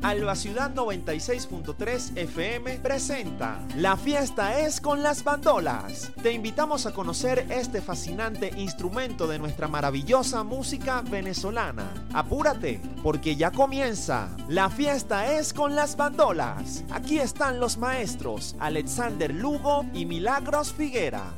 Alba Ciudad 96.3 FM presenta La Fiesta es con las Bandolas. Te invitamos a conocer este fascinante instrumento de nuestra maravillosa música venezolana. Apúrate, porque ya comienza La Fiesta es con las Bandolas. Aquí están los maestros Alexander Lugo y Milagros Figuera.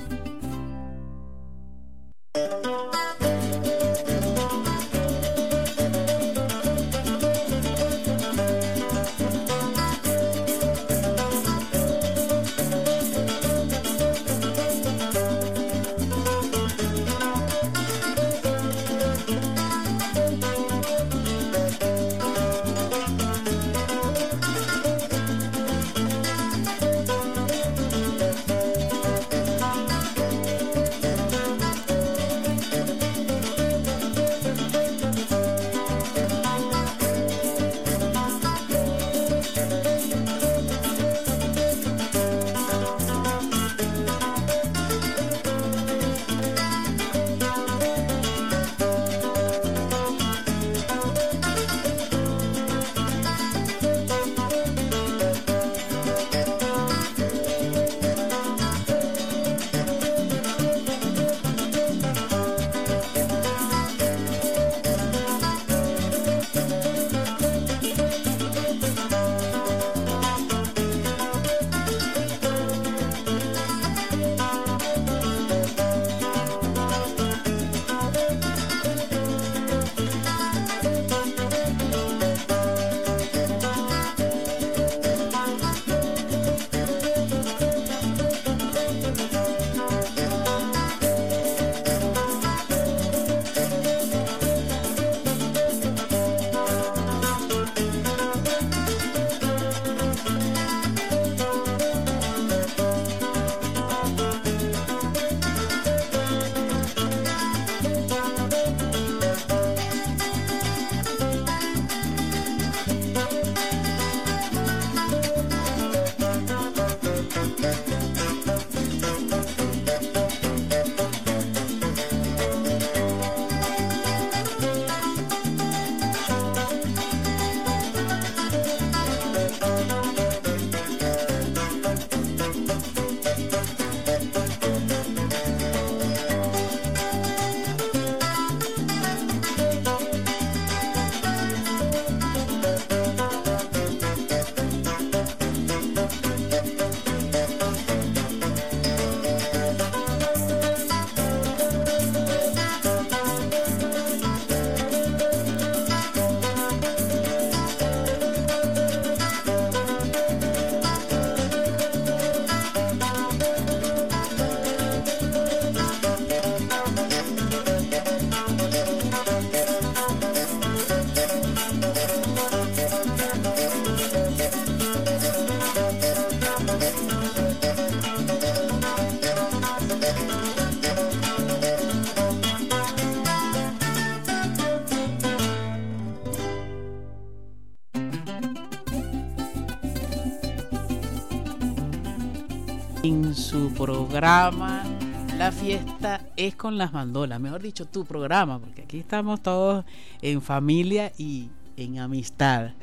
En su programa La Fiesta es con las Bandolas, mejor dicho, tu programa, porque aquí estamos todos en familia y en amistad.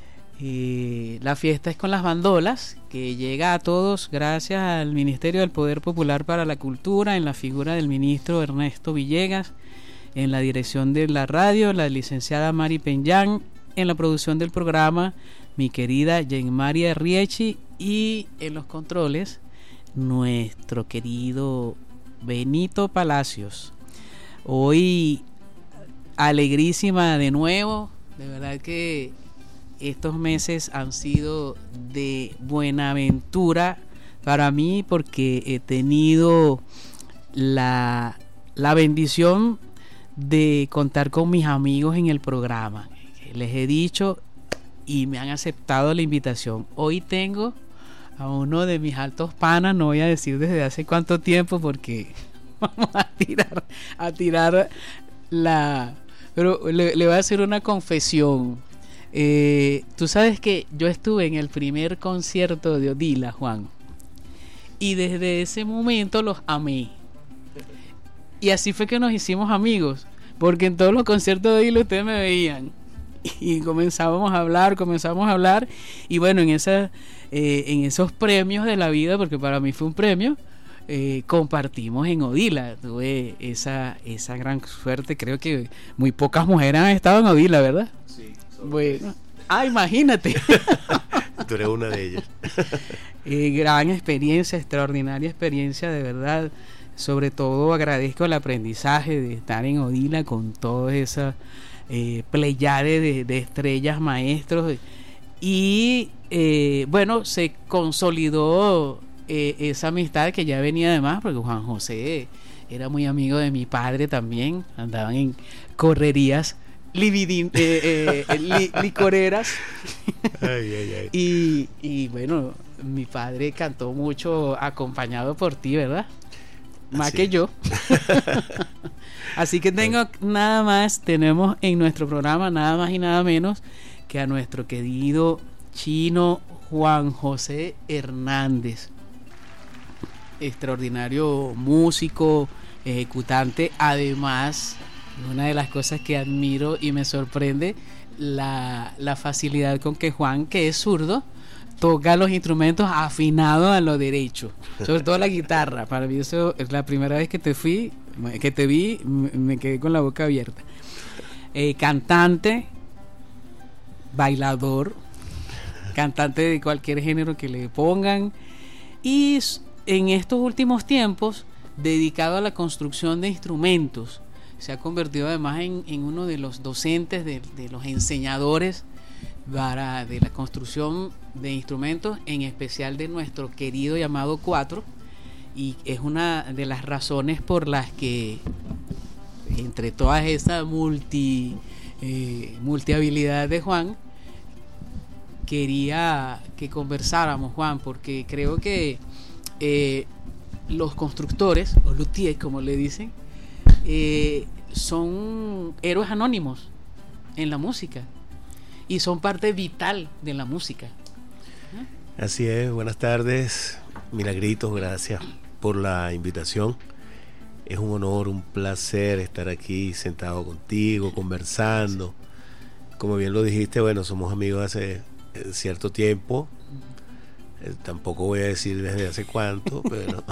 La Fiesta es con las Bandolas, que llega a todos gracias al Ministerio del Poder Popular para la Cultura, en la figura del ministro Ernesto Villegas, en la dirección de la radio, la licenciada Mari Peñán, en la producción del programa, mi querida Jen María Riechi, y en los controles, nuestro querido Benito Palacios. Hoy alegrísima de nuevo, de verdad que estos meses han sido de buena aventura para mí, porque he tenido la bendición de contar con mis amigos en el programa. Les he dicho y me han aceptado la invitación. Hoy tengo a uno de mis altos panas, no voy a decir desde hace cuánto tiempo, porque vamos a tirar la... Pero le voy a hacer una confesión. Tú sabes que yo estuve en el primer concierto de Odila, Juan, y desde ese momento los amé. Y así fue que nos hicimos amigos, porque en todos los conciertos de Odila ustedes me veían. y comenzamos a hablar y bueno, en esos premios de la vida, porque para mí fue un premio, compartimos en Odila. Tuve esa gran suerte. Creo que muy pocas mujeres han estado en Odila, ¿verdad? Sí. Bueno, imagínate. Tú eres una de ellas. Gran experiencia, extraordinaria experiencia, de verdad. Sobre todo agradezco el aprendizaje de estar en Odila con toda esa pleyade de estrellas, maestros, y bueno, se consolidó esa amistad que ya venía de más, porque Juan José era muy amigo de mi padre también. Andaban en correrías licoreras. Y bueno, mi padre cantó mucho acompañado por ti, ¿verdad? Más que yo. Así que tenemos en nuestro programa nada más y nada menos que a nuestro querido chino Juan José Hernández, extraordinario músico, ejecutante. Además, una de las cosas que admiro y me sorprende, la facilidad con que Juan, que es zurdo, toca los instrumentos afinados a lo derecho, sobre todo la guitarra. Para mí eso es la primera vez que te vi, me quedé con la boca abierta. Cantante, bailador, cantante de cualquier género que le pongan, y en estos últimos tiempos dedicado a la construcción de instrumentos. Se ha convertido además en uno de los docentes, de los enseñadores de la construcción de instrumentos, en especial de nuestro querido llamado 4, y es una de las razones por las que, entre todas esas multihabilidad de Juan, quería que conversáramos, Juan, porque creo que los constructores, o luthiers como le dicen, son héroes anónimos en la música y son parte vital de la música. Así es. Buenas tardes, Milagritos, gracias por la invitación. Es un honor, un placer estar aquí sentado contigo, conversando. Como bien lo dijiste, bueno, somos amigos hace cierto tiempo. Tampoco voy a decir desde hace cuánto,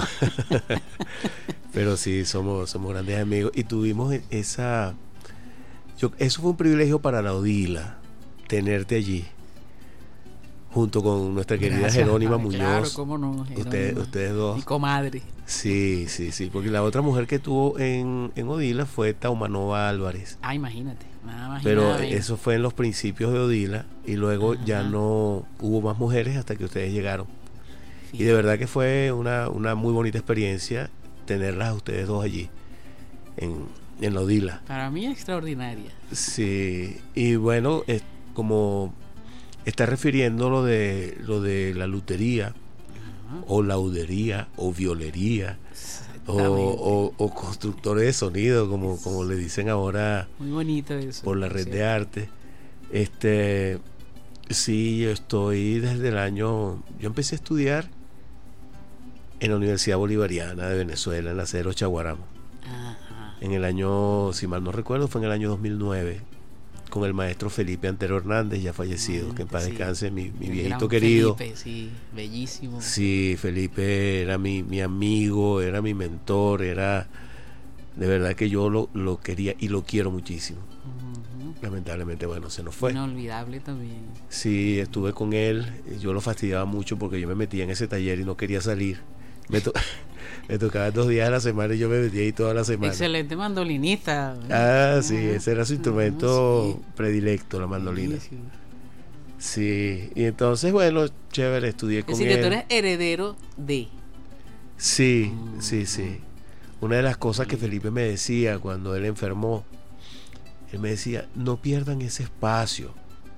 pero sí somos grandes amigos, y tuvimos eso fue un privilegio para la Odila, tenerte allí junto con nuestra querida Jerónima Muñoz. Claro, cómo no, ustedes dos. Mi comadre. Sí, porque la otra mujer que tuvo en Odila fue Taumanova Álvarez. Imagínate, nada más. Pero eso fue en los principios de Odila, y luego ya no hubo más mujeres hasta que ustedes llegaron. Sí. Y de verdad que fue una muy bonita experiencia tenerlas a ustedes dos allí en la Odila. Para mí extraordinaria. Sí, y bueno, como está refiriendo lo de la lutería, o laudería, o violería, o constructores de sonido, como le dicen ahora. Muy bonito eso. Por la red de arte. Sí, yo estoy desde yo empecé a estudiar en la Universidad Bolivariana de Venezuela, en la Cedro Chaguaramo. En el año, si mal no recuerdo, fue en el año 2009, con el maestro Felipe Antero Hernández, ya fallecido, que en paz descanse, mi viejito querido. Felipe, sí, bellísimo. Sí, Felipe era mi amigo, era mi mentor, era de verdad que yo lo quería y lo quiero muchísimo. Lamentablemente, bueno, se nos fue. Inolvidable también. Sí, estuve con él, yo lo fastidiaba mucho porque yo me metía en ese taller y no quería salir. Me tocaba 2 días a la semana y yo me metía ahí toda la semana. Excelente mandolinista. Sí, ese era su instrumento predilecto, la mandolina. Sí, y entonces, bueno, chévere, estudié con él. Es decir, que tú eres heredero de... Sí. Una de las cosas que Felipe me decía cuando él enfermó, él me decía, no pierdan ese espacio,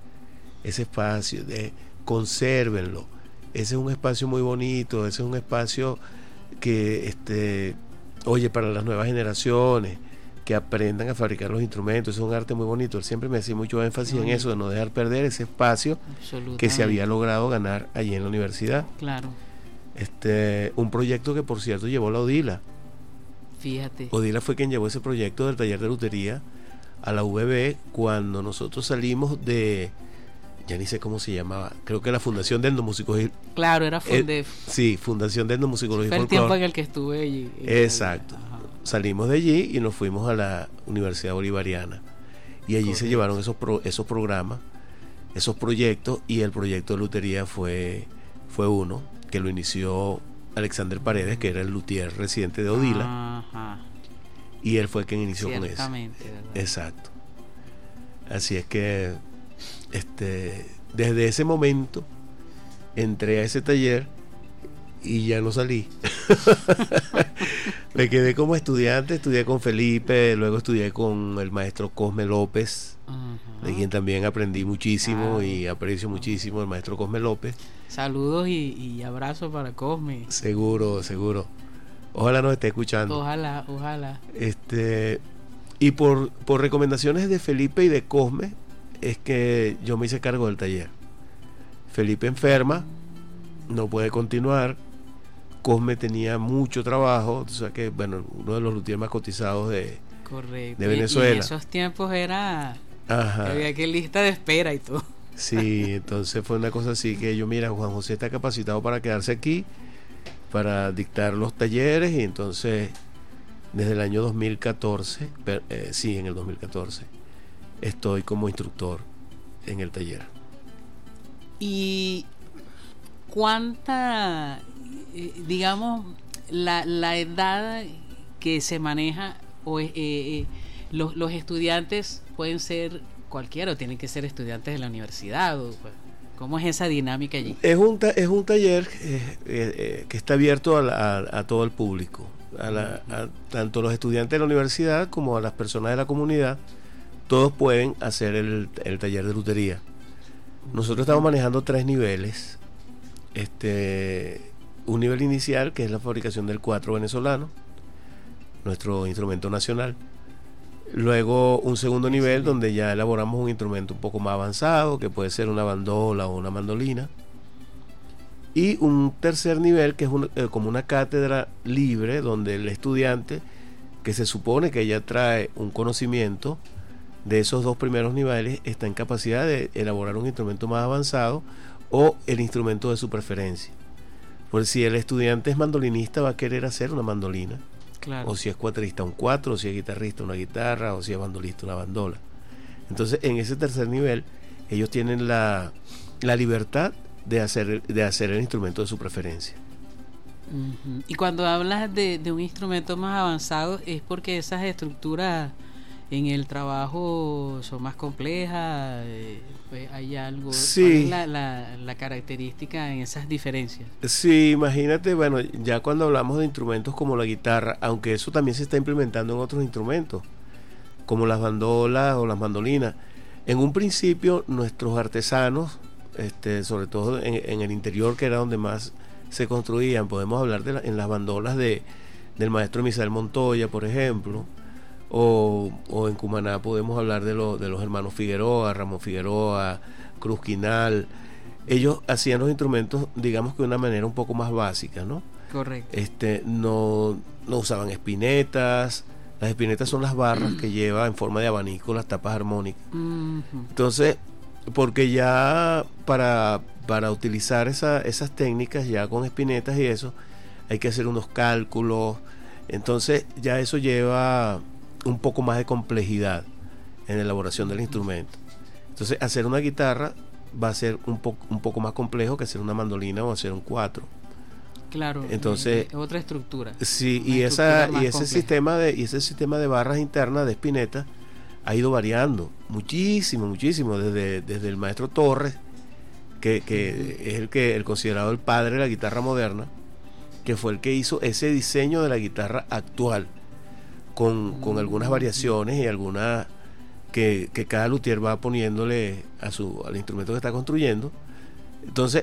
consérvenlo. Ese es un espacio muy bonito, ese es un espacio que, para las nuevas generaciones, que aprendan a fabricar los instrumentos. Es un arte muy bonito. Él siempre me hacía mucho énfasis en eso, de no dejar perder ese espacio que se había logrado ganar allí en la universidad. Claro. Un proyecto que, por cierto, llevó la Odila. Fíjate. Odila fue quien llevó ese proyecto del taller de lutería a la UVB cuando nosotros salimos de, ya ni sé cómo se llamaba, creo que la Fundación de Etnomusicología. Claro, era Fundef. Sí, Fundación de Etnomusicología y Fue el Folclore. tiempo en el que estuve allí. Exacto. Ajá. Salimos de allí y nos fuimos a la Universidad Bolivariana. Y allí se llevaron esos programas, esos proyectos, y el proyecto de lutería fue uno que lo inició Alexander Paredes, que era el luthier residente de Odila. Ajá. Y él fue quien inició con eso. Ciertamente, ¿verdad? Exacto. Así es que desde ese momento entré a ese taller y ya no salí. Me quedé como estudiante, estudié con Felipe, luego estudié con el maestro Cosme López, de quien también aprendí muchísimo y aprecio muchísimo, el maestro Cosme López. Saludos y abrazos para Cosme. Seguro. Ojalá nos esté escuchando. Ojalá. Y por recomendaciones de Felipe y de Cosme es que yo me hice cargo del taller. Felipe enferma, no puede continuar. Cosme tenía mucho trabajo, o sea que, bueno, uno de los luthiers más cotizados de Venezuela. Y en esos tiempos era... Ajá. Había que lista de espera y todo. Sí, entonces fue una cosa así que yo, mira, Juan José está capacitado para quedarse aquí, para dictar los talleres, y entonces desde el año 2014, en el 2014, estoy como instructor en el taller. ¿Y cuánta, digamos, la edad que se maneja, o los estudiantes pueden ser cualquiera o tienen que ser estudiantes de la universidad? ¿Cómo es esa dinámica allí? Es un taller que está abierto a todo el público, tanto los estudiantes de la universidad como a las personas de la comunidad. Todos pueden hacer el taller de lutería. Nosotros estamos manejando 3 niveles. Un nivel inicial, que es la fabricación del cuatro venezolano, nuestro instrumento nacional. Luego un segundo nivel, donde ya elaboramos un instrumento un poco más avanzado, que puede ser una bandola o una mandolina. Y un tercer nivel, que es como una cátedra libre, donde el estudiante, que se supone que ya trae un conocimiento de esos 2 primeros niveles, está en capacidad de elaborar un instrumento más avanzado o el instrumento de su preferencia. Por si el estudiante es mandolinista, va a querer hacer una mandolina. Claro. O si es cuatrista, un cuatro, o si es guitarrista, una guitarra, o si es bandolista, una bandola. Entonces, en ese tercer nivel, ellos tienen la libertad de hacer el instrumento de su preferencia. Uh-huh. Y cuando hablas de un instrumento más avanzado, es porque esas estructuras en el trabajo son más complejas, hay algo. Sí. ¿Cuál es la característica en esas diferencias? Sí, imagínate, bueno, ya cuando hablamos de instrumentos como la guitarra, aunque eso también se está implementando en otros instrumentos, como las bandolas o las mandolinas. En un principio, nuestros artesanos, sobre todo en el interior, que era donde más se construían, podemos hablar en las bandolas del maestro Misael Montoya, por ejemplo, o en Cumaná podemos hablar de los hermanos Figueroa, Ramón Figueroa, Cruz Quinal. Ellos hacían los instrumentos, digamos que de una manera un poco más básica, ¿no? Correcto. No usaban espinetas. Las espinetas son las barras que lleva en forma de abanico las tapas armónicas. Uh-huh. Entonces, porque ya para utilizar esas técnicas ya con espinetas y eso, hay que hacer unos cálculos. Entonces ya eso lleva un poco más de complejidad en la elaboración del instrumento. Entonces, hacer una guitarra va a ser un poco más complejo que hacer una mandolina o hacer un cuatro. Claro. Entonces, otra estructura. Sí, y ese sistema de barras internas de espineta ha ido variando muchísimo desde el maestro Torres, que es el considerado el padre de la guitarra moderna, que fue el que hizo ese diseño de la guitarra actual, con algunas variaciones y algunas que cada luthier va poniéndole al instrumento que está construyendo. Entonces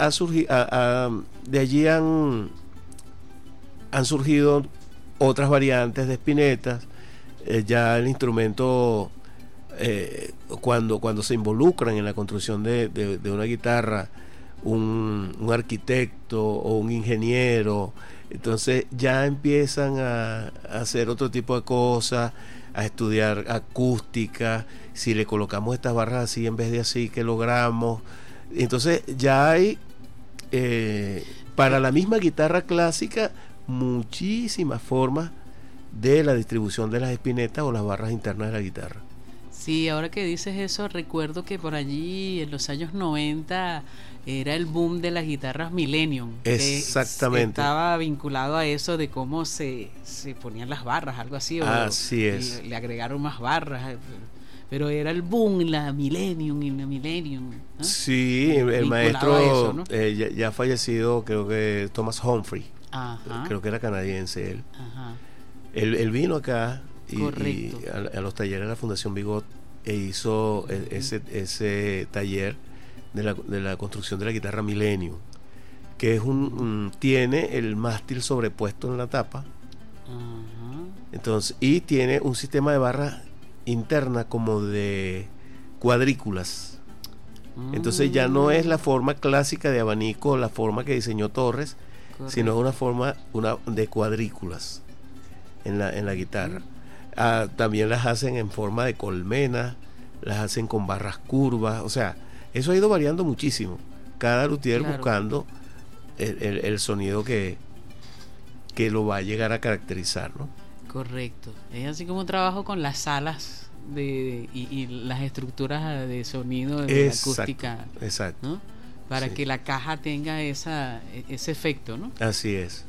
de allí han surgido otras variantes de espinetas. Ya el instrumento, cuando se involucran en la construcción de una guitarra un arquitecto o un ingeniero, entonces ya empiezan a hacer otro tipo de cosas. a estudiar acústica, si le colocamos estas barras así en vez de así, ¿qué logramos? Entonces ya hay, para la misma guitarra clásica, muchísimas formas de la distribución de las espinetas o las barras internas de la guitarra. Sí, ahora que dices eso, recuerdo que por allí en los años 90 era el boom de las guitarras Millennium. Exactamente. Estaba vinculado a eso de cómo se ponían las barras, algo así. Así es. Le agregaron más barras. Pero era el boom, la Millennium, ¿no? Sí, el maestro eso, ¿no? ya fallecido, creo que Thomas Humphrey. Ajá. Creo que era canadiense él. Ajá. Él vino acá y a los talleres de la Fundación Bigot e hizo ese taller de la construcción de la guitarra Millennium, que es tiene el mástil sobrepuesto en la tapa. Ajá. Entonces, y tiene un sistema de barras interna como de cuadrículas. Entonces ya no es la forma clásica de abanico, la forma que diseñó Torres, correcto, sino es una forma de cuadrículas en la guitarra. También las hacen en forma de colmena, las hacen con barras curvas, o sea, eso ha ido variando muchísimo. Cada luthier buscando el sonido que lo va a llegar a caracterizar, ¿no? Correcto. Es así como un trabajo con las salas y las estructuras de sonido de la acústica. Exacto. ¿No? Para que la caja tenga ese efecto, ¿no? Así es.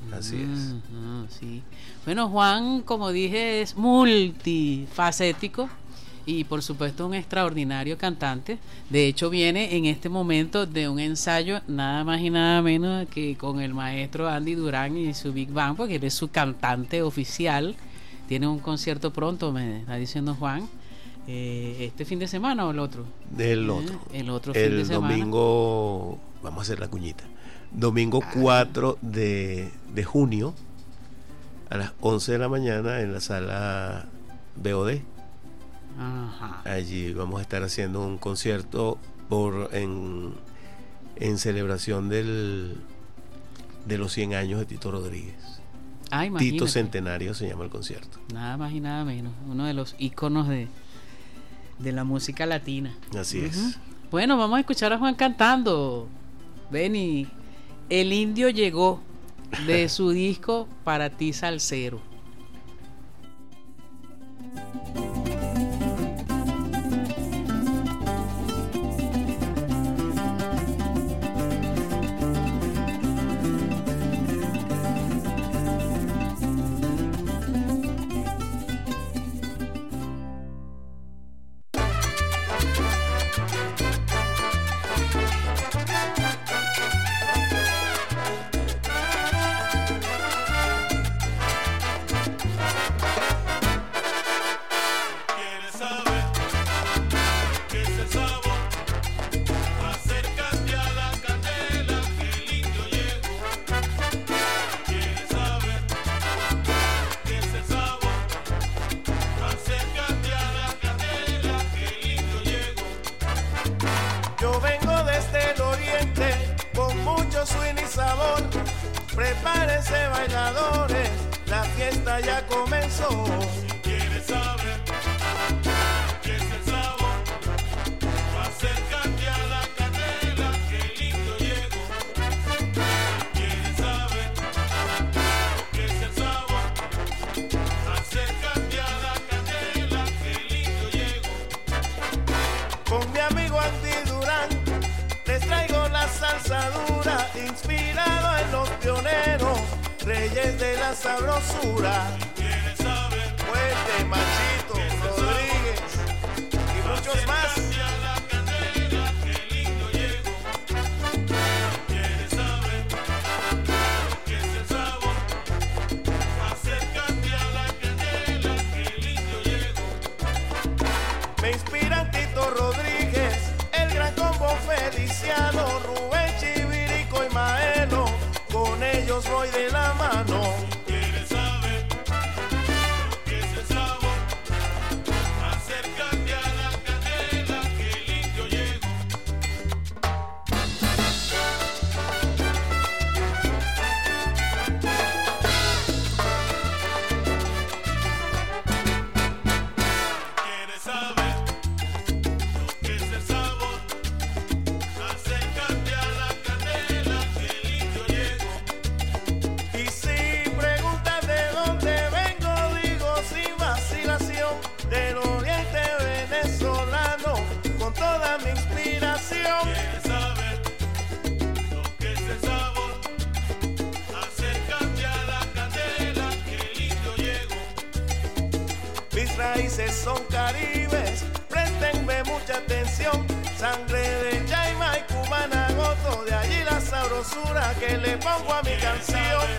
Sí. Bueno, Juan, como dije, es multifacético y por supuesto un extraordinario cantante. De hecho, viene en este momento de un ensayo nada más y nada menos que con el maestro Andy Durán y su Big Band, porque él es su cantante oficial. Tiene un concierto pronto, me está diciendo Juan. ¿Este fin de semana o el otro? El otro. El otro fin de semana. El domingo, vamos a hacer la cuñita. Domingo 4 de junio a las 11 de la mañana en la sala BOD. Ajá. Allí vamos a estar haciendo un concierto en celebración de los 100 años de Tito Rodríguez. Tito Centenario se llama el concierto. Nada más y nada menos. Uno de los íconos de la música latina. Así es. Bueno, vamos a escuchar a Juan cantando. Benny, El Indio Llegó, de su disco Para Ti Salsero. Prepárense bailadores, la fiesta ya comenzó. Si quieres saber qué es el sabor, acércate a la canela que el indio llegó. Si quieres saber qué es el sabor, acércate a la canela que el indio llegó. Con mi amigo Andy Durán les traigo la salsa dura, inspirado en los pioneros, reyes de la sabrosura. Si quieres saber, Fuerte, Machito, Rodríguez y muchos más. Me inspiran Tito Rodríguez, el gran combo Feliciano, Rubén Chivirico y Maelo, con ellos voy de la mano. Si quieres saber qué es el sabor, acércate a la canela que el indio llegó. son caribes, préstenme mucha atención. Sangre de Yaima y cubana gozo, de allí la sabrosura que le pongo a mi canción.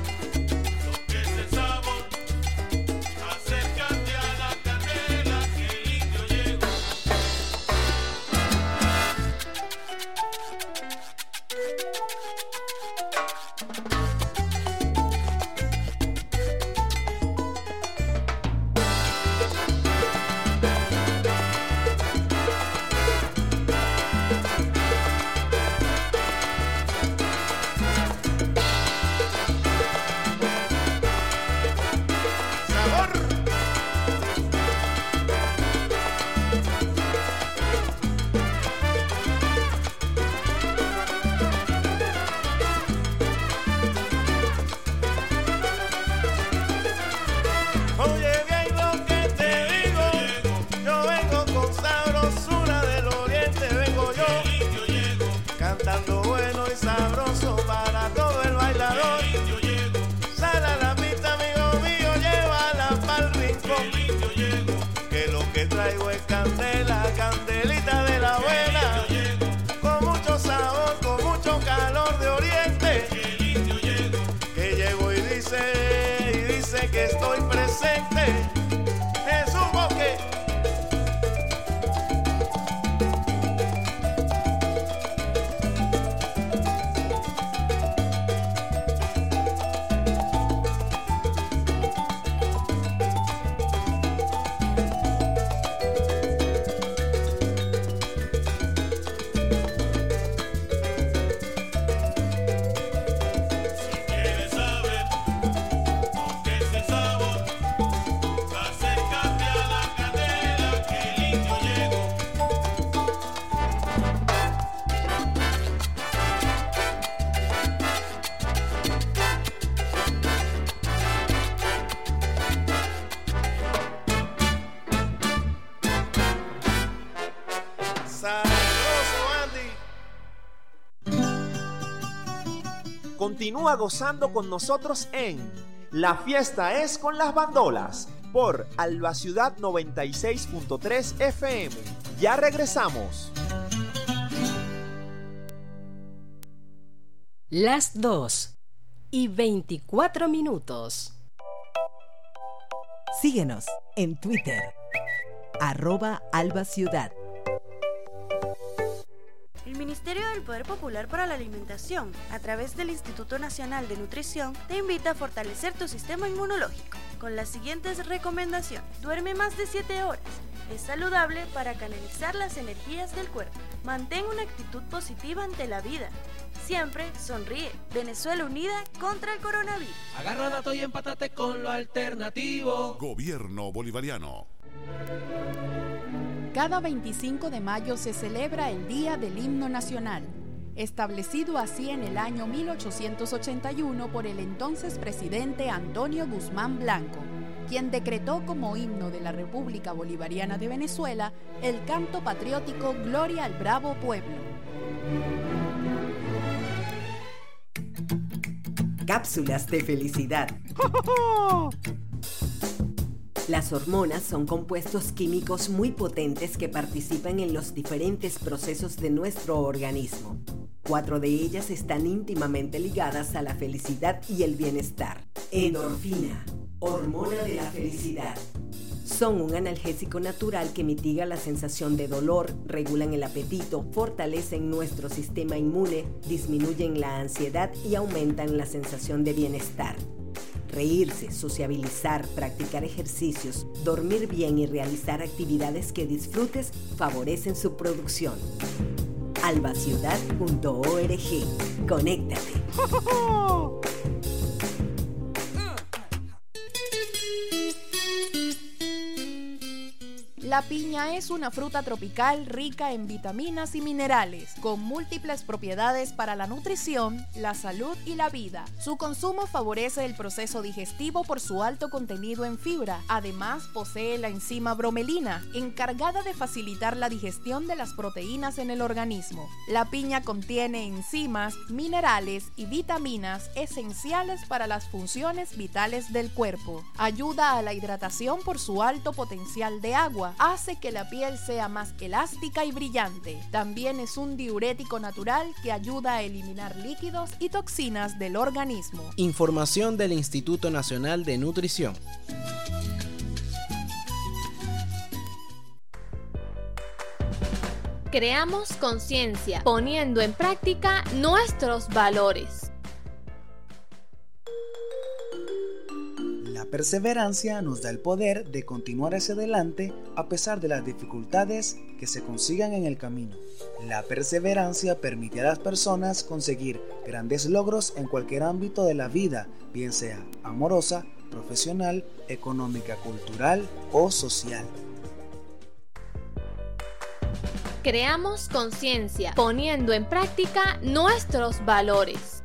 Continúa gozando con nosotros en La Fiesta es con las Bandolas por Alba Ciudad 96.3 FM. Ya regresamos. Las 2:24. Síguenos en Twitter, @AlbaCiudad. El Ministerio del Poder Popular para la Alimentación, a través del Instituto Nacional de Nutrición, te invita a fortalecer tu sistema inmunológico con las siguientes recomendaciones. Duerme más de 7 horas. Es saludable para canalizar las energías del cuerpo. Mantén una actitud positiva ante la vida. Siempre sonríe. Venezuela unida contra el coronavirus. Agarra datos y empátate con lo alternativo. Gobierno bolivariano. Cada 25 de mayo se celebra el Día del Himno Nacional, establecido así en el año 1881 por el entonces presidente Antonio Guzmán Blanco, quien decretó como himno de la República Bolivariana de Venezuela el canto patriótico Gloria al Bravo Pueblo. Cápsulas de felicidad. Las hormonas son compuestos químicos muy potentes que participan en los diferentes procesos de nuestro organismo. 4 de ellas están íntimamente ligadas a la felicidad y el bienestar. Endorfina, hormona de la felicidad. Son un analgésico natural que mitiga la sensación de dolor, regulan el apetito, fortalecen nuestro sistema inmune, disminuyen la ansiedad y aumentan la sensación de bienestar. Reírse, sociabilizar, practicar ejercicios, dormir bien y realizar actividades que disfrutes favorecen su producción. albaciudad.org. Conéctate. La piña es una fruta tropical rica en vitaminas y minerales, con múltiples propiedades para la nutrición, la salud y la vida. Su consumo favorece el proceso digestivo por su alto contenido en fibra. Además, posee la enzima bromelina, encargada de facilitar la digestión de las proteínas en el organismo. La piña contiene enzimas, minerales y vitaminas esenciales para las funciones vitales del cuerpo. Ayuda a la hidratación por su alto potencial de agua. Hace que la piel sea más elástica y brillante. También es un diurético natural que ayuda a eliminar líquidos y toxinas del organismo. Información del Instituto Nacional de Nutrición. Creamos conciencia, poniendo en práctica nuestros valores. La perseverancia nos da el poder de continuar hacia adelante a pesar de las dificultades que se consigan en el camino. La perseverancia permite a las personas conseguir grandes logros en cualquier ámbito de la vida, bien sea amorosa, profesional, económica, cultural o social. Creamos conciencia, poniendo en práctica nuestros valores.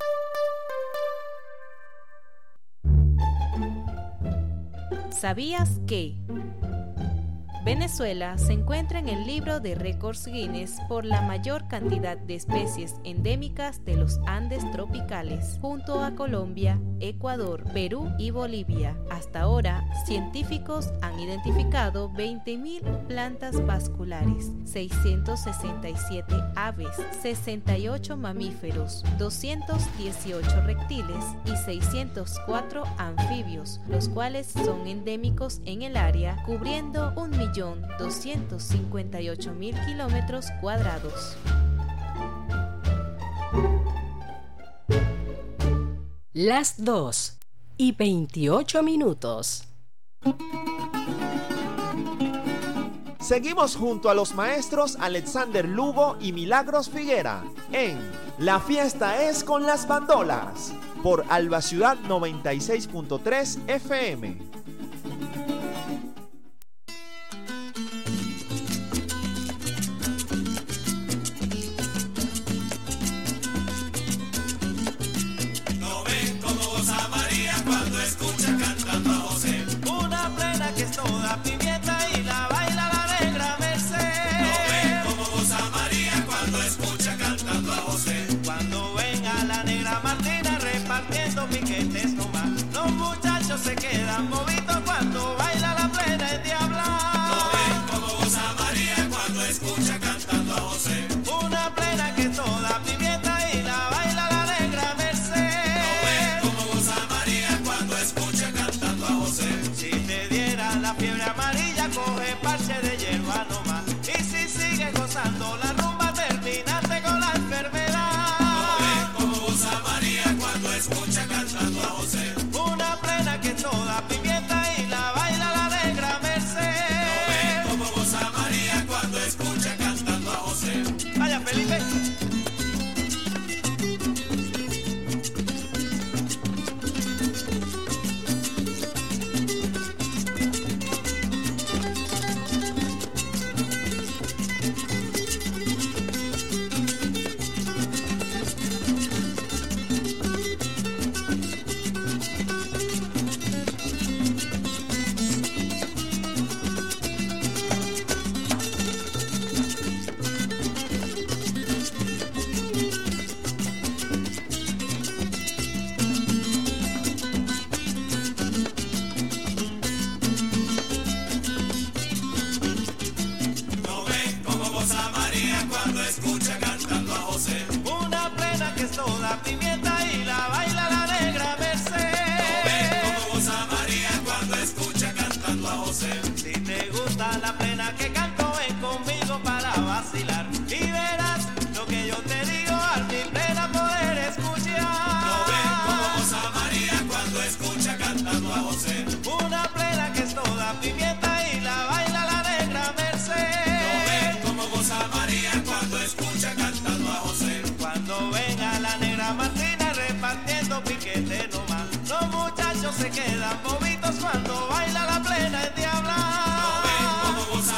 ¿Sabías que Venezuela se encuentra en el libro de récords Guinness por la mayor cantidad de especies endémicas de los Andes tropicales, junto a Colombia, Ecuador, Perú y Bolivia? Hasta ahora, científicos han identificado 20.000 plantas vasculares, 667 aves, 68 mamíferos, 218 reptiles y 604 anfibios, los cuales son endémicos en el área, cubriendo 1.258.000 kilómetros cuadrados. Las 2:28. Seguimos junto a los maestros Alexander Lugo y Milagros Figuera en La Fiesta es con las Bandolas por Alba Ciudad 96.3 FM. Se quedan bobitos cuando baila la plena en Diabla. No ven como goza María cuando escucha cantando a José. Una plena que es toda pimienta y la baila la negra Merced. No ven como goza María cuando escucha cantando a José. Si te diera la fiebre amarilla, coge parche de hierba nomás. Y si sigues gozando la rumba, terminaste con la enfermedad. No ven como goza María cuando escucha cantando a José. Toda pimienta y la baila la negra Merced. No ven como goza María cuando escucha cantando a José. Vaya Felipe. Escucha cantando a José. Una plena que es toda pimienta y la baila la negra Merced. No ven como goza María cuando escucha cantando a José. Si te gusta la plena que canto, ven conmigo para vacilar y verás lo que yo te digo al mi plena poder escuchar. No ven como goza María cuando escucha cantando a José. Una plena que es toda pimienta y la baila la negra Merced. No ven como goza María cuando escucha cantando a José. Cuando venga la negra Martina repartiendo piquete nomás, los muchachos se quedan bobitos cuando baila la plena en Diabla. No ven como goza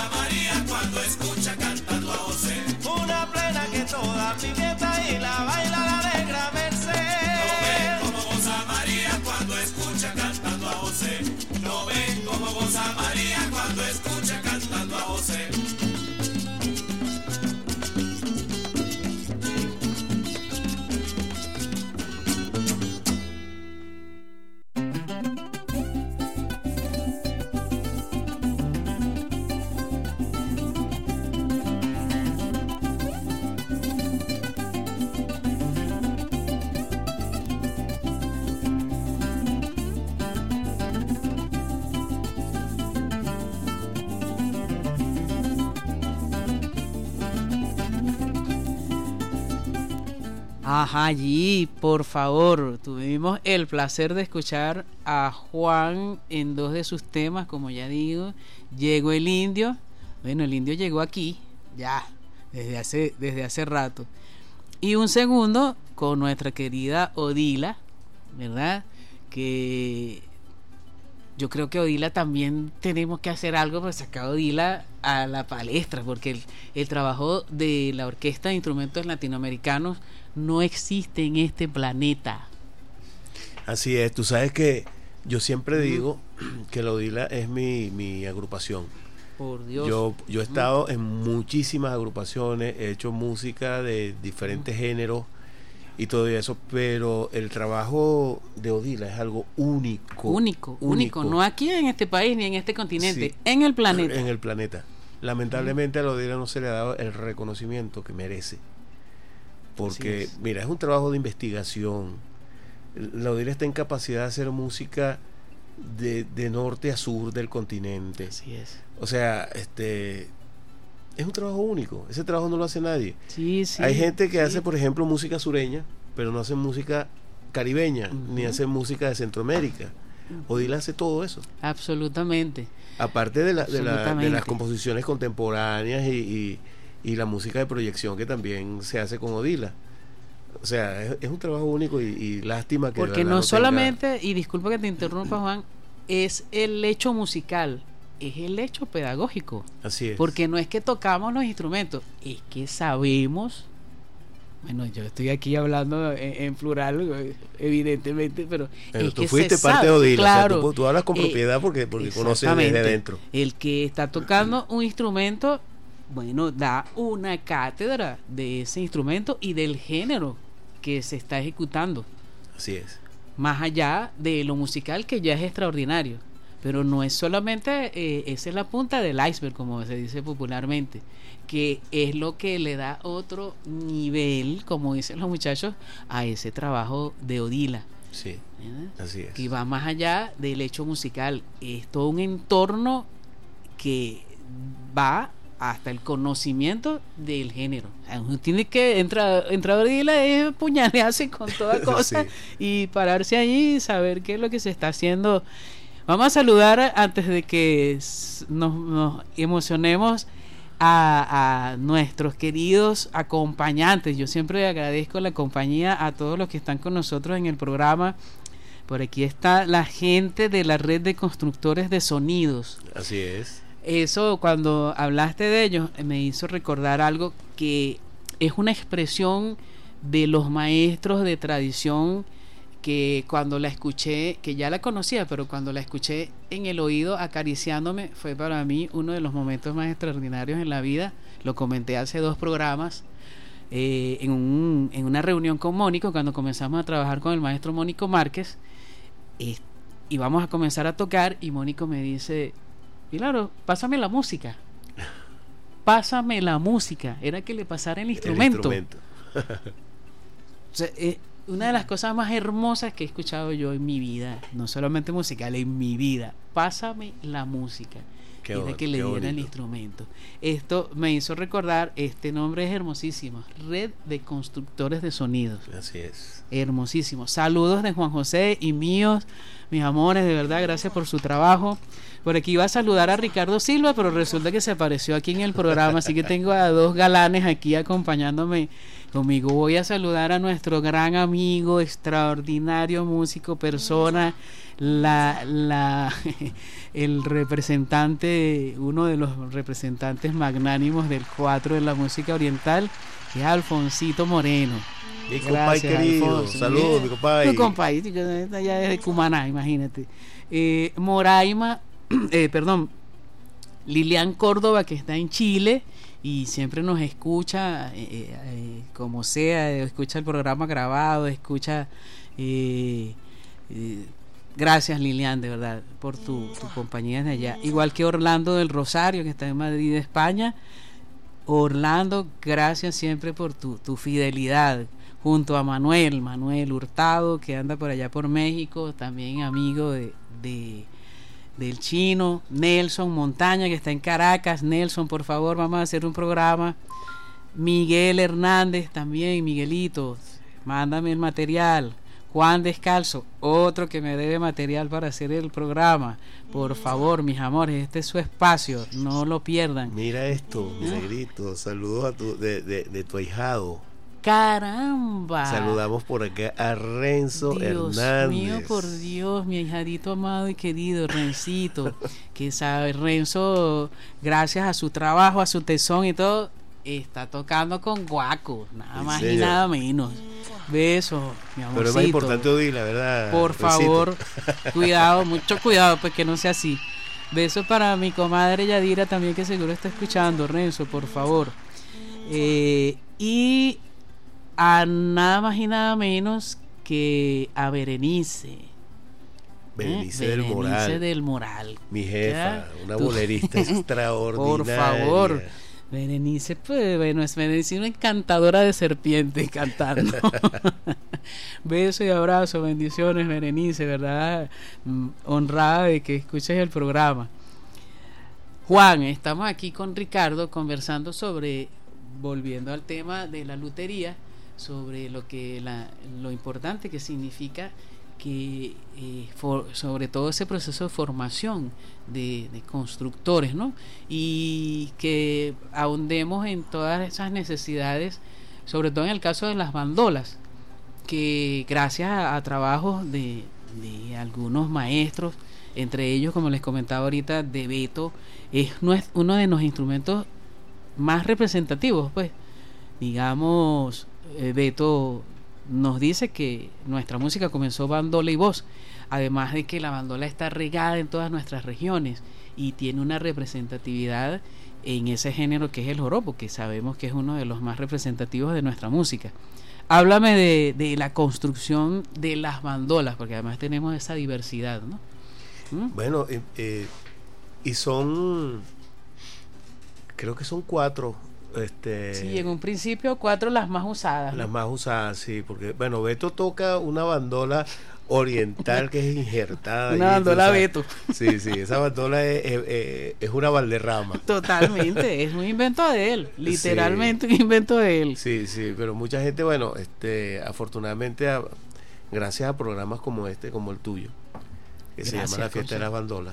mi fiesta y la baila la negra Merced. No ven como goza María cuando escucha cantando a José. No ven como goza María cuando escucha cantando a José. Ajá, allí, por favor, tuvimos el placer de escuchar a Juan en 2 de sus temas, como ya digo. Llegó el indio. Bueno, el indio llegó aquí, ya, desde hace rato. Y un segundo con nuestra querida Odila, ¿verdad? Que yo creo que Odila también tenemos que hacer algo para sacar a Odila a la palestra, porque el trabajo de la Orquesta de Instrumentos Latinoamericanos no existe en este planeta. Así es, tú sabes que yo siempre digo que la Odila es mi agrupación. Por Dios. Yo he estado en muchísimas agrupaciones, he hecho música de diferentes géneros y todo eso, pero el trabajo de Odila es algo único. Único, no aquí en este país ni en este continente, sí, en el planeta. En el planeta. Lamentablemente a la Odila no se le ha dado el reconocimiento que merece. Porque, mira, es un trabajo de investigación. La Odila está en capacidad de hacer música de norte a sur del continente. Así es. O sea, es un trabajo único. Ese trabajo no lo hace nadie. Sí. Hay gente que hace, por ejemplo, música sureña, pero no hace música caribeña, ni hace música de Centroamérica. Odila hace todo eso. Absolutamente. Aparte de las composiciones contemporáneas y la música de proyección que también se hace con Odila. O sea, es un trabajo único y lástima que... Porque no solamente, y disculpa que te interrumpa, Juan, es el hecho musical, es el hecho pedagógico. Así es. Porque no es que tocamos los instrumentos, es que sabemos... Bueno, yo estoy aquí hablando en plural, evidentemente, pero es tú que fuiste se parte sabe, de Odila, claro, o sea, tú hablas con propiedad porque conoces desde dentro. El que está tocando un instrumento, bueno, da una cátedra de ese instrumento y del género que se está ejecutando. Así es. Más allá de lo musical, que ya es extraordinario, pero no es solamente, esa es la punta del iceberg, como se dice popularmente, que es lo que le da otro nivel, como dicen los muchachos, a ese trabajo de Odila. Sí, ¿verdad? Así es. Que va más allá del hecho musical, es todo un entorno que va hasta el conocimiento del género. Uno tiene que entrar a Odila, es puñalearse con toda cosa sí, y pararse allí y saber qué es lo que se está haciendo. Vamos a saludar, antes de que nos emocionemos, a nuestros queridos acompañantes. Yo siempre agradezco la compañía a todos los que están con nosotros en el programa. Por aquí está la gente de la red de constructores de sonidos. Así es. Eso, cuando hablaste de ellos, me hizo recordar algo que es una expresión de los maestros de tradición, que cuando la escuché, que ya la conocía, pero cuando la escuché en el oído acariciándome, fue para mí uno de los momentos más extraordinarios en la vida. Lo comenté hace 2 programas en una reunión con Mónico, cuando comenzamos a trabajar con el maestro Mónico Márquez, y vamos a comenzar a tocar, y Mónico me dice: Pilar, pásame la música. Pásame la música. Era que le pasara el instrumento. O sea, una de las cosas más hermosas que he escuchado yo en mi vida, no solamente musical, en mi vida. Pásame la música. Era que le diera el instrumento. Esto me hizo recordar, este nombre es hermosísimo, Red de Constructores de Sonidos. Así es. Hermosísimo. Saludos de Juan José y míos, mis amores, de verdad, gracias por su trabajo. Por aquí iba a saludar a Ricardo Silva, pero resulta que se apareció aquí en el programa, así que tengo a 2 galanes aquí acompañándome conmigo. Voy a saludar a nuestro gran amigo, extraordinario músico, persona, el representante, uno de los representantes magnánimos del 4 de la música oriental, que es Alfonsito Moreno. Mi compay querido, saludos mi compay. Mi compay, allá desde Cumaná, imagínate. Moraima, Lilian Córdoba, que está en Chile y siempre nos escucha, como sea, escucha el programa grabado, escucha. Gracias, Lilian, de verdad, por tu compañía de allá. Igual que Orlando del Rosario, que está en Madrid, España. Orlando, gracias siempre por tu fidelidad. Junto a Manuel Hurtado, que anda por allá por México, también amigo del chino. Nelson Montaña, que está en Caracas. Nelson, por favor, vamos a hacer un programa. Miguel Hernández también, Miguelito, mándame el material. Juan Descalzo, otro que me debe material para hacer el programa. Por favor, mis amores, este es su espacio, no lo pierdan. Mira esto, Negrito, saludos de tu ahijado. ¡Caramba! Saludamos por acá a Renzo Dios Hernández. Mío, por Dios, mi ahijadito amado y querido, Rencito, que sabe, Renzo, gracias a su trabajo, a su tesón y todo, está tocando con Guaco, nada más y nada menos. Besos, mi amorcito. Pero es más importante oír, la verdad. Por favor, cuidado, mucho cuidado, pues que no sea así. Besos para mi comadre Yadira también, que seguro está escuchando, Renzo, por favor. Y a nada más y nada menos que a Berenice. Berenice del Moral. Mi jefa, ¿ya? Una bolerista extraordinaria. Por favor. Berenice, pues bueno, es Berenice, una encantadora de serpiente cantando. Beso y abrazo, bendiciones, Berenice, ¿verdad? Honrada de que escuches el programa. Juan, estamos aquí con Ricardo conversando sobre, volviendo al tema de la lutería, sobre lo importante que significa que sobre todo ese proceso de formación de constructores, ¿no? Y que ahondemos en todas esas necesidades, sobre todo en el caso de las bandolas, que gracias a trabajos de algunos maestros, entre ellos, como les comentaba ahorita, de Beto, es uno de los instrumentos más representativos, pues, digamos, Beto nos dice que nuestra música comenzó bandola y voz, además de que la bandola está regada en todas nuestras regiones y tiene una representatividad en ese género que es el joropo, que sabemos que es uno de los más representativos de nuestra música. Háblame de la construcción de las bandolas, porque además tenemos esa diversidad, ¿no? Bueno, y creo que son 4. Sí, en un principio 4 las más usadas, ¿no? Las más usadas, sí, porque bueno, Beto toca una bandola oriental que es injertada. Una bandola Beto. Sí, esa bandola es una Valderrama. Totalmente, es un invento de él, literalmente un invento de él. Sí, pero mucha gente, bueno, afortunadamente, gracias a programas como como el tuyo, que se llama La Fiesta de las Bandolas,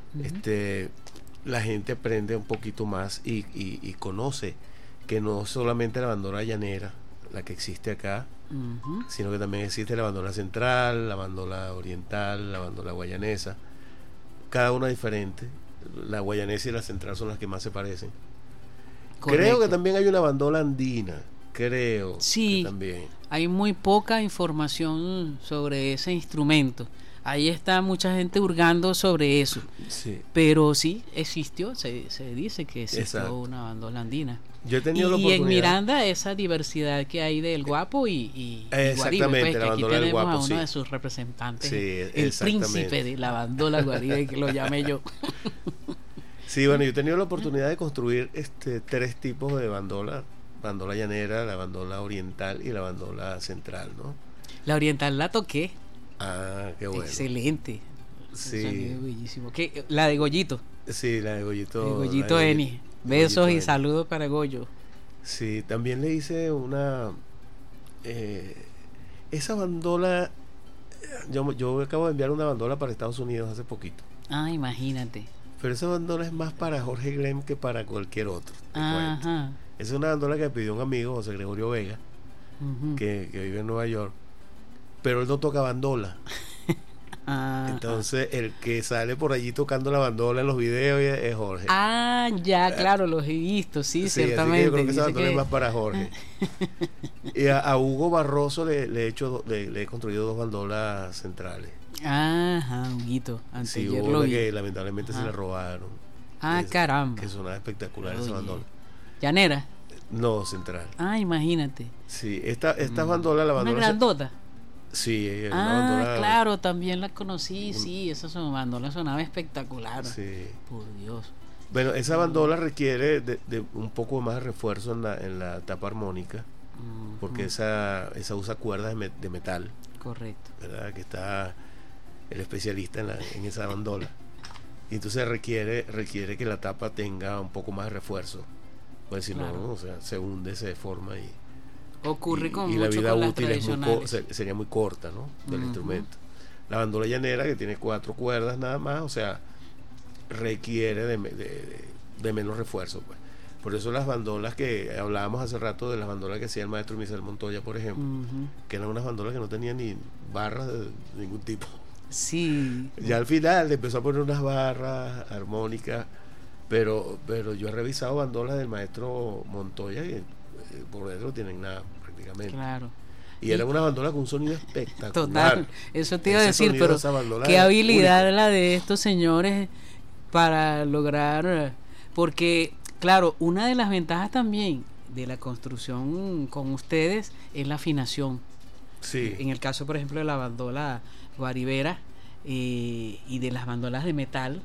la gente aprende un poquito más y conoce que no solamente la bandola llanera, la que existe acá, sino que también existe la bandola central, la bandola oriental, la bandola guayanesa, cada una diferente. La guayanesa y la central son las que más se parecen. Correcto. Creo que también hay una bandola andina, sí, que también hay muy poca información sobre ese instrumento. Ahí está mucha gente hurgando sobre eso. Sí. Pero sí, existió, se dice que existió una bandola andina. Yo he tenido la oportunidad. Y en Miranda, esa diversidad que hay del Guapo y exactamente, Guaribe, pues, la que aquí bandola del tenemos Guapo, a uno de sus representantes, el exactamente. príncipe de la bandola Guaribe, que lo llamé yo. Sí, bueno, yo he tenido la oportunidad de construir 3 tipos de bandola llanera, la bandola oriental y la bandola central, ¿no? La oriental la toqué. Ah, qué bueno. Excelente. Sí. Bellísimo. La de Goyito. Sí, la de Goyito. De Goyito Eni. Besos Goyito y saludos para Goyo. Sí, también le hice una... esa bandola... Yo acabo de enviar una bandola para Estados Unidos hace poquito. Ah, imagínate. Pero esa bandola es más para Jorge Glem que para cualquier otro. Ajá. Es una bandola que me pidió un amigo, José Gregorio Vega. que vive en Nueva York, pero él no toca bandola. Entonces el que sale por allí tocando la bandola en los videos es Jorge. Ya, claro, los he visto, sí, ciertamente. Así que yo creo que esa bandola es más para Jorge. Y a Hugo Barroso le he construido 2 bandolas centrales. Huguito, sí, hubo una que lamentablemente se le robaron. Caramba. Que sonaba espectacular esa bandola. ¿Llanera? No, central. Imagínate. Sí, esta bandola, la bandola. ¿Una grandota? Sí, bandola, claro, también la conocí, sí, esa bandola sonaba espectacular. Sí. Por Dios. Bueno, esa bandola requiere de un poco más de refuerzo en la tapa armónica, porque esa usa cuerdas de metal. Correcto. ¿Verdad? Que está el especialista en esa bandola. Y entonces requiere que la tapa tenga un poco más de refuerzo. Pues si no, o sea, se hunde, se deforma y ocurre con y mucho la vida con las útil tradicionales. sería muy corta, ¿no? Del instrumento. La bandola llanera, que tiene 4 cuerdas nada más, o sea, requiere de menos refuerzo, pues. Por eso las bandolas que hablábamos hace rato, de las bandolas que hacía el maestro Misael Montoya, por ejemplo, que eran unas bandolas que no tenían ni barras de ningún tipo. Sí. Ya al final le empezó a poner unas barras armónicas, pero yo he revisado bandolas del maestro Montoya y por dentro no tienen nada prácticamente. Claro. Y era una bandola con un sonido espectacular. Total, eso te iba a decir, pero qué habilidad única. La de estos señores para lograr, porque claro, una de las ventajas también de la construcción con ustedes es la afinación. Sí. En el caso, por ejemplo, de la bandola guaribera y de las bandolas de metal,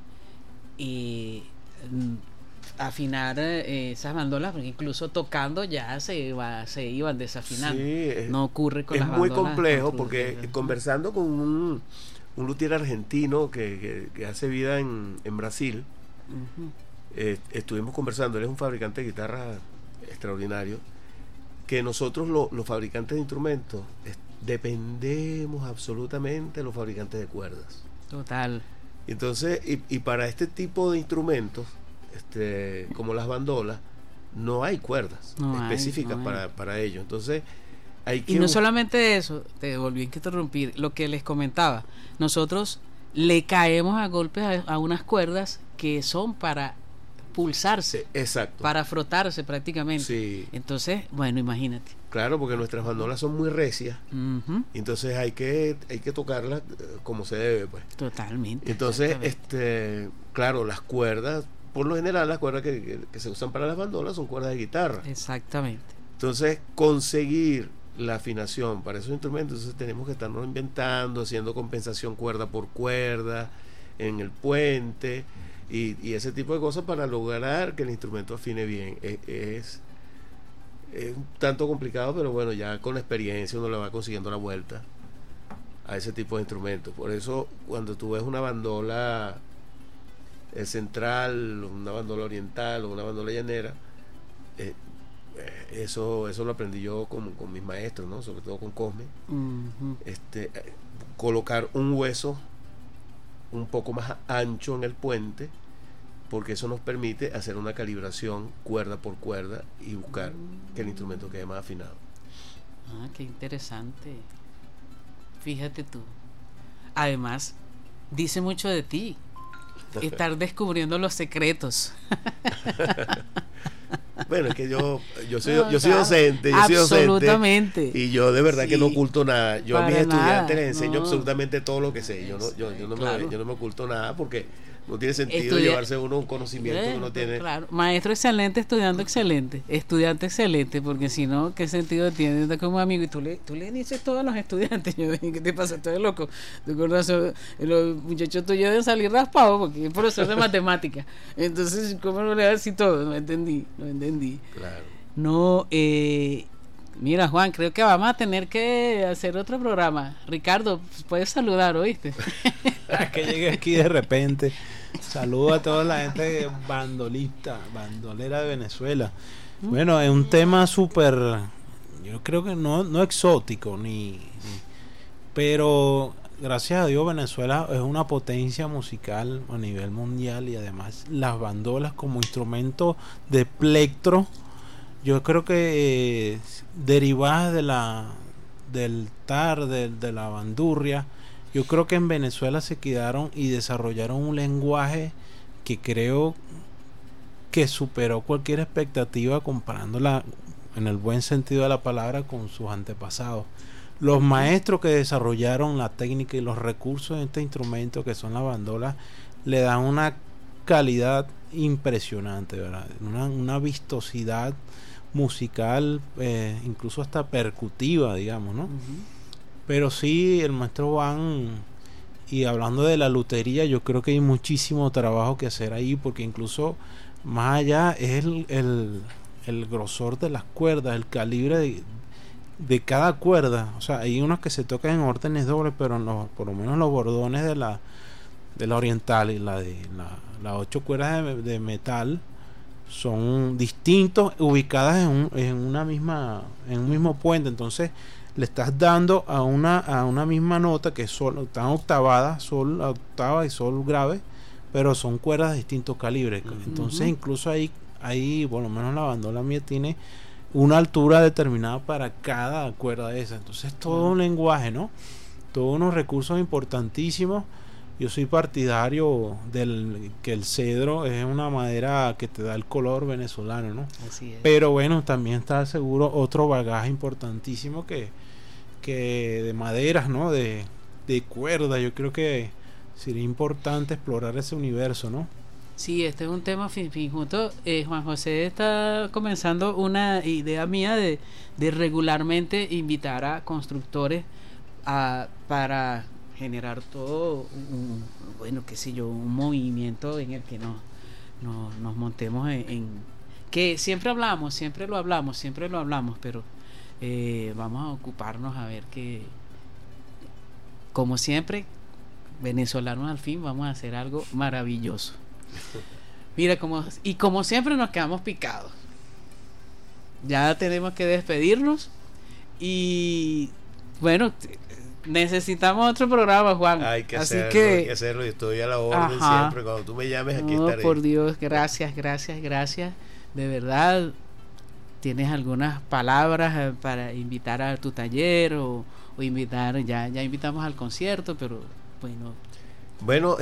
afinar esas bandolas, porque incluso tocando ya se iban desafinando. Sí, no ocurre con las bandolas. Es muy complejo porque conversando con un luthier argentino que hace vida en Brasil, estuvimos conversando. Él es un fabricante de guitarras extraordinario, que nosotros los fabricantes de instrumentos dependemos absolutamente de los fabricantes de cuerdas. Total. Entonces, y para este tipo de instrumentos, como las bandolas, no hay cuerdas específicas para ello. Entonces hay que... Y no solamente eso, te volví a interrumpir, lo que les comentaba, nosotros le caemos a golpes a unas cuerdas que son para pulsarse, exacto, para frotarse prácticamente. Sí. Entonces, bueno, imagínate. Claro, porque nuestras bandolas son muy recias, entonces hay que tocarlas como se debe, pues. Totalmente. Entonces, claro, las cuerdas, por lo general las cuerdas que se usan para las bandolas son cuerdas de guitarra. Exactamente. Entonces, conseguir la afinación para esos instrumentos, entonces tenemos que estarnos inventando, haciendo compensación cuerda por cuerda en el puente y ese tipo de cosas para lograr que el instrumento afine bien. Es un tanto complicado, pero bueno, ya con la experiencia uno le va consiguiendo la vuelta a ese tipo de instrumentos. Por eso cuando tú ves una bandola central, una bandola oriental o una bandola llanera, eso lo aprendí yo con mis maestros, ¿no? Sobre todo con Cosme. Colocar un hueso un poco más ancho en el puente, porque eso nos permite hacer una calibración cuerda por cuerda y buscar que el instrumento quede más afinado. Qué interesante. Fíjate tú. Además, dice mucho de ti estar descubriendo los secretos. Bueno, es que yo soy docente, absolutamente. Y yo de verdad que no oculto nada. Yo a mis estudiantes les enseño no. absolutamente todo lo que sé. Yo no me oculto nada, porque no tiene sentido llevarse uno un conocimiento que uno tiene. Claro, maestro excelente, estudiante excelente, porque si no, ¿qué sentido tiene? Está como amigo y tú le dices todo a los estudiantes. Yo dije, ¿qué te pasa? Tú eres loco. Los muchachos tuyos deben salir raspados porque es profesor de matemáticas. Entonces, ¿cómo no le vas a decir todo? No entendí. Claro. No, mira, Juan, creo que vamos a tener que hacer otro programa. Ricardo, puedes saludar, ¿oíste? Que llegué aquí de repente. Saludo a toda la gente bandolera de Venezuela. Bueno, es un tema súper, yo creo que no exótico, pero gracias a Dios Venezuela es una potencia musical a nivel mundial, y además las bandolas como instrumento de plectro yo creo que derivadas del tar, de la bandurria, yo creo que en Venezuela se quedaron y desarrollaron un lenguaje que creo que superó cualquier expectativa, comparándola en el buen sentido de la palabra con sus antepasados. Los maestros que desarrollaron la técnica y los recursos de este instrumento, que son las bandolas, le dan una calidad impresionante, ¿verdad? Una vistosidad musical, incluso hasta percutiva, digamos, ¿no? Pero sí, el maestro Juan, y hablando de la lutería, yo creo que hay muchísimo trabajo que hacer ahí, porque incluso más allá es el grosor de las cuerdas, el calibre de cada cuerda. O sea, hay unos que se tocan en órdenes dobles, pero por lo menos los bordones de la oriental y las 8 cuerdas de metal son distintos, ubicadas en un mismo puente. Entonces le estás dando a una misma nota, que están octavadas, sol octava y sol grave, pero son cuerdas de distintos calibres. Entonces incluso ahí por lo menos la bandola mía tiene una altura determinada para cada cuerda de esa. Entonces todo un lenguaje, ¿no? Todos unos recursos importantísimos. Yo soy partidario que el cedro es una madera que te da el color venezolano, ¿no? Así es. Pero bueno, también está seguro otro bagaje importantísimo que de maderas, ¿no? De cuerda. Yo creo que sería importante explorar ese universo, ¿no? Sí, este es un tema junto. Juan José está comenzando una idea mía de regularmente invitar a constructores para generar todo un movimiento en el que nos montemos en que siempre lo hablamos, pero vamos a ocuparnos a ver que, como siempre, venezolanos al fin vamos a hacer algo maravilloso. Mira, como siempre nos quedamos picados. Ya tenemos que despedirnos y bueno, necesitamos otro programa, Juan. Hay que Así hacerlo, hay que hacerlo. Y estoy a la orden siempre. Cuando tú me llames, aquí estaré. Por Dios, gracias. De verdad, ¿tienes algunas palabras para invitar a tu taller o invitar? Ya invitamos al concierto, pero bueno,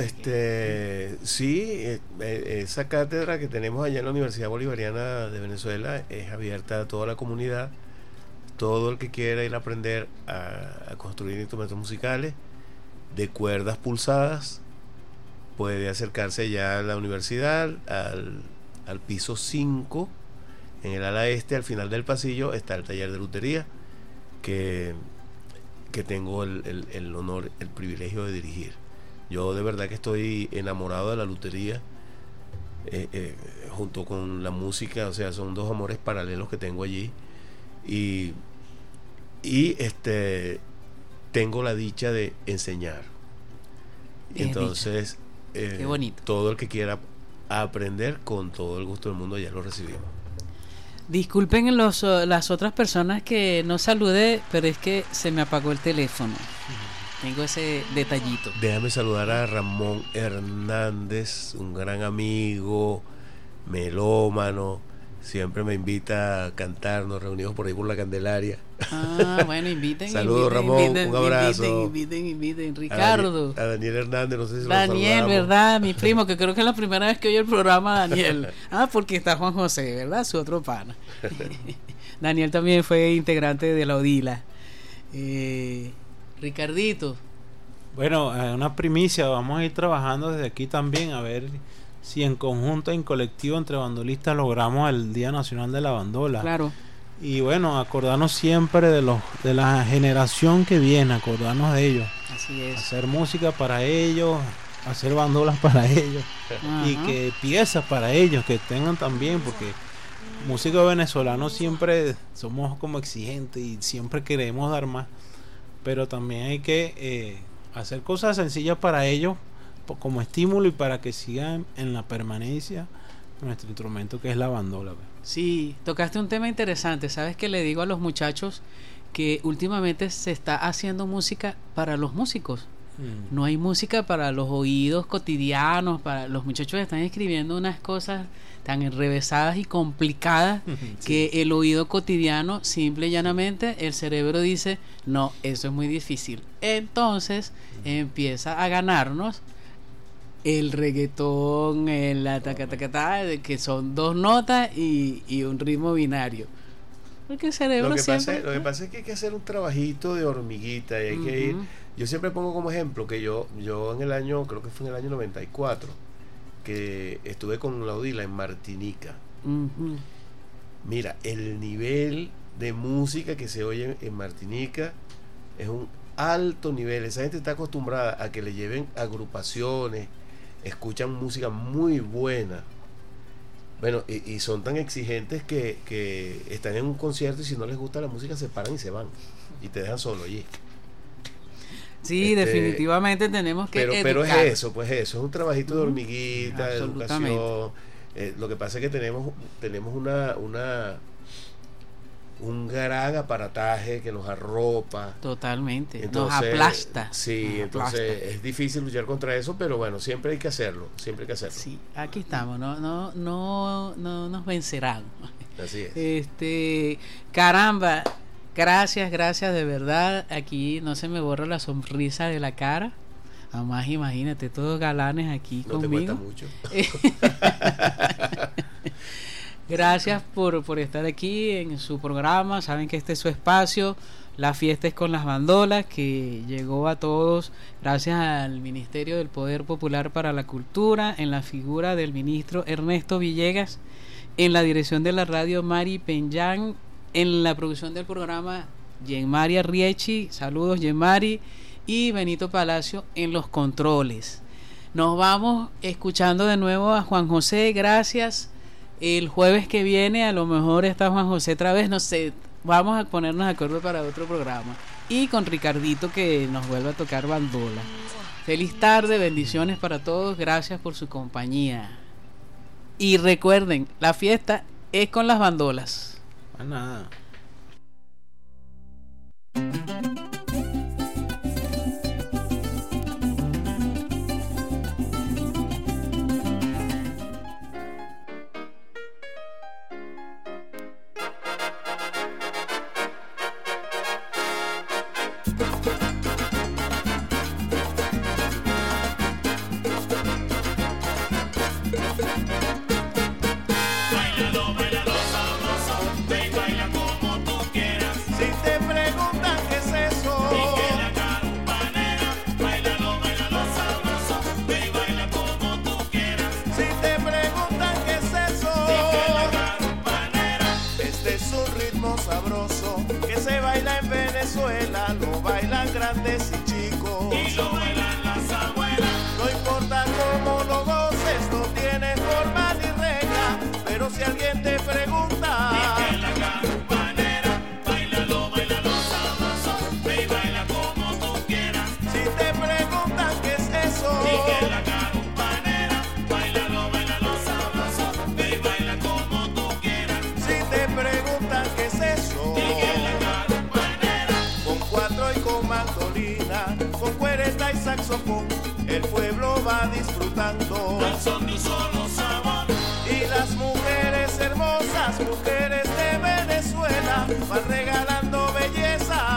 sí, esa cátedra que tenemos allá en la Universidad Bolivariana de Venezuela es abierta a toda la comunidad. Todo el que quiera ir a aprender a construir instrumentos musicales de cuerdas pulsadas puede acercarse ya a la universidad, al piso 5, en el ala este, al final del pasillo, está el taller de lutería que tengo el honor, el privilegio de dirigir. Yo de verdad que estoy enamorado de la lutería, junto con la música. O sea, son dos amores paralelos que tengo allí. Y tengo la dicha de enseñar. Entonces, qué bonito. Todo el que quiera aprender, con todo el gusto del mundo, ya lo recibimos. Disculpen las otras personas que no saludé, pero es que se me apagó el teléfono. Tengo ese detallito. Déjame saludar a Ramón Hernández, un gran amigo, melómano. Siempre me invita a cantar, nos reunimos por ahí por la Candelaria. Bueno, inviten. Saludos, Ramón, un abrazo. Inviten. Ricardo. A Daniel Hernández, no sé si Daniel, ¿verdad? Mi primo, que creo que es la primera vez que oye el programa, Daniel. Porque está Juan José, ¿verdad? Su otro pana. Daniel también fue integrante de la Odila. Ricardito. Bueno, una primicia, vamos a ir trabajando desde aquí también, a ver si en conjunto, en colectivo, entre bandolistas, logramos el Día Nacional de la Bandola. Claro. Y bueno, acordarnos siempre de la generación que viene, acordarnos de ellos. Así es. Hacer música para ellos, hacer bandolas para ellos. Ajá. Y que piezas para ellos, que tengan también, porque músicos venezolanos siempre somos como exigentes y siempre queremos dar más. Pero también hay que hacer cosas sencillas para ellos, como estímulo, y para que sigan en la permanencia nuestro instrumento, que es la bandola. Sí, tocaste un tema interesante. Sabes que le digo a los muchachos que últimamente se está haciendo música para los músicos. No hay música para los oídos cotidianos, para los muchachos están escribiendo unas cosas tan enrevesadas y complicadas que el oído cotidiano, simple y llanamente, el cerebro dice, no, eso es muy difícil. Entonces empieza a ganarnos el reggaetón, la tacatacatá, que son 2 notas y un ritmo binario. Porque el cerebro lo que siempre... pasa es que hay que hacer un trabajito de hormiguita y hay que ir. Yo siempre pongo como ejemplo que yo en el año, creo que fue en el año 94, que estuve con Laudila en Martinica. Mira, el nivel de música que se oye en Martinica es un alto nivel. Esa gente está acostumbrada a que le lleven agrupaciones, escuchan música muy buena. Bueno, y son tan exigentes que están en un concierto y si no les gusta la música se paran y se van y te dejan solo allí. Sí, definitivamente tenemos que pero es eso, pues eso es un trabajito de hormiguita, de educación. Lo que pasa es que tenemos un gran aparataje que nos arropa. Totalmente, entonces, nos aplasta. Sí, entonces es difícil luchar contra eso, pero bueno, siempre hay que hacerlo, Sí, aquí estamos, no nos vencerán. Así es. Caramba, gracias de verdad. Aquí no se me borra la sonrisa de la cara. Además, imagínate, todos galanes aquí conmigo. No te cuesta mucho. Gracias por estar aquí en su programa. Saben que este es su espacio. La fiesta es con las bandolas, que llegó a todos gracias al Ministerio del Poder Popular para la Cultura, en la figura del ministro Ernesto Villegas, en la dirección de la radio Mari Peñán, en la producción del programa Yenmari Arriechi, saludos Yenmari, y Benito Palacio en los controles. Nos vamos escuchando de nuevo a Juan José, gracias. El jueves que viene a lo mejor está Juan José otra vez, no sé, vamos a ponernos de acuerdo para otro programa. Y con Ricardito que nos vuelve a tocar bandola. Feliz tarde, bendiciones para todos, gracias por su compañía. Y recuerden, la fiesta es con las bandolas. Nada. Venezuela lo bailan grandes y chicos y lo bailan las abuelas. No importa cómo lo goces, no tiene forma ni regla, pero si alguien te pregunta y que la carupanera, bailalo, bailalo sabroso, ve y baila como tú quieras. Si te preguntan qué es eso, y que la carupanera, bailalo, bailalo sabroso, ve y baila como tú quieras. Si te preguntan qué es eso, y que la cuatro y con mandolina, con cuerda y saxofón, el pueblo va disfrutando al son de un solo sabor. Y las mujeres hermosas, mujeres de Venezuela, van regalando belleza.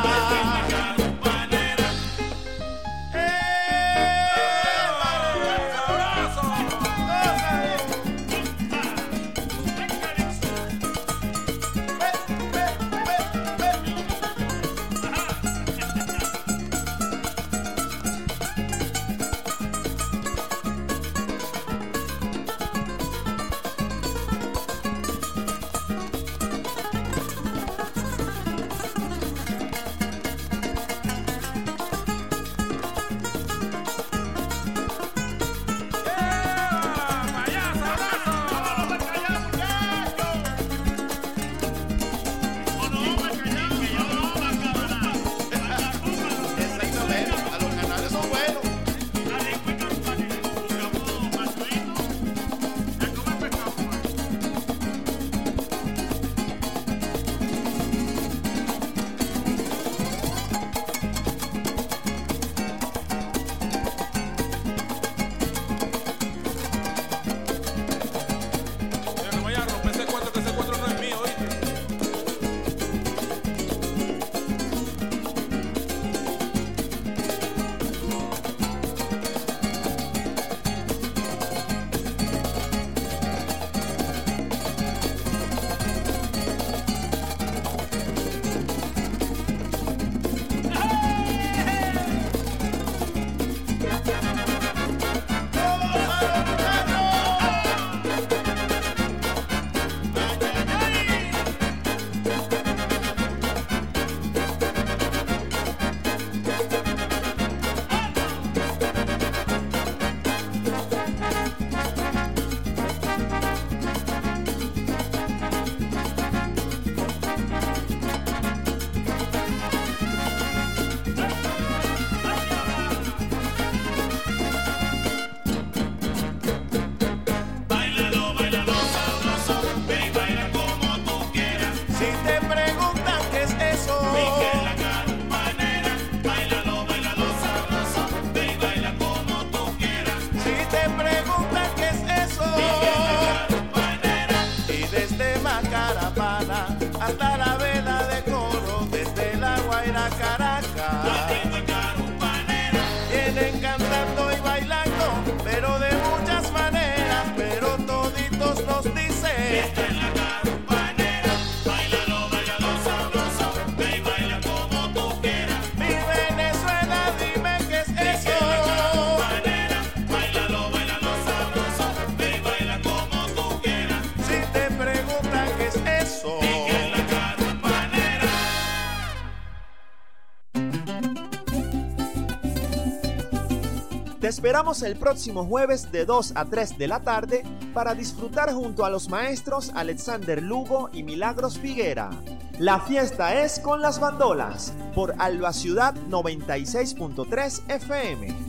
Te esperamos el próximo jueves de 2 a 3 de la tarde para disfrutar junto a los maestros Alexander Lugo y Milagros Figuera. La fiesta es con las bandolas por Alba Ciudad 96.3 FM.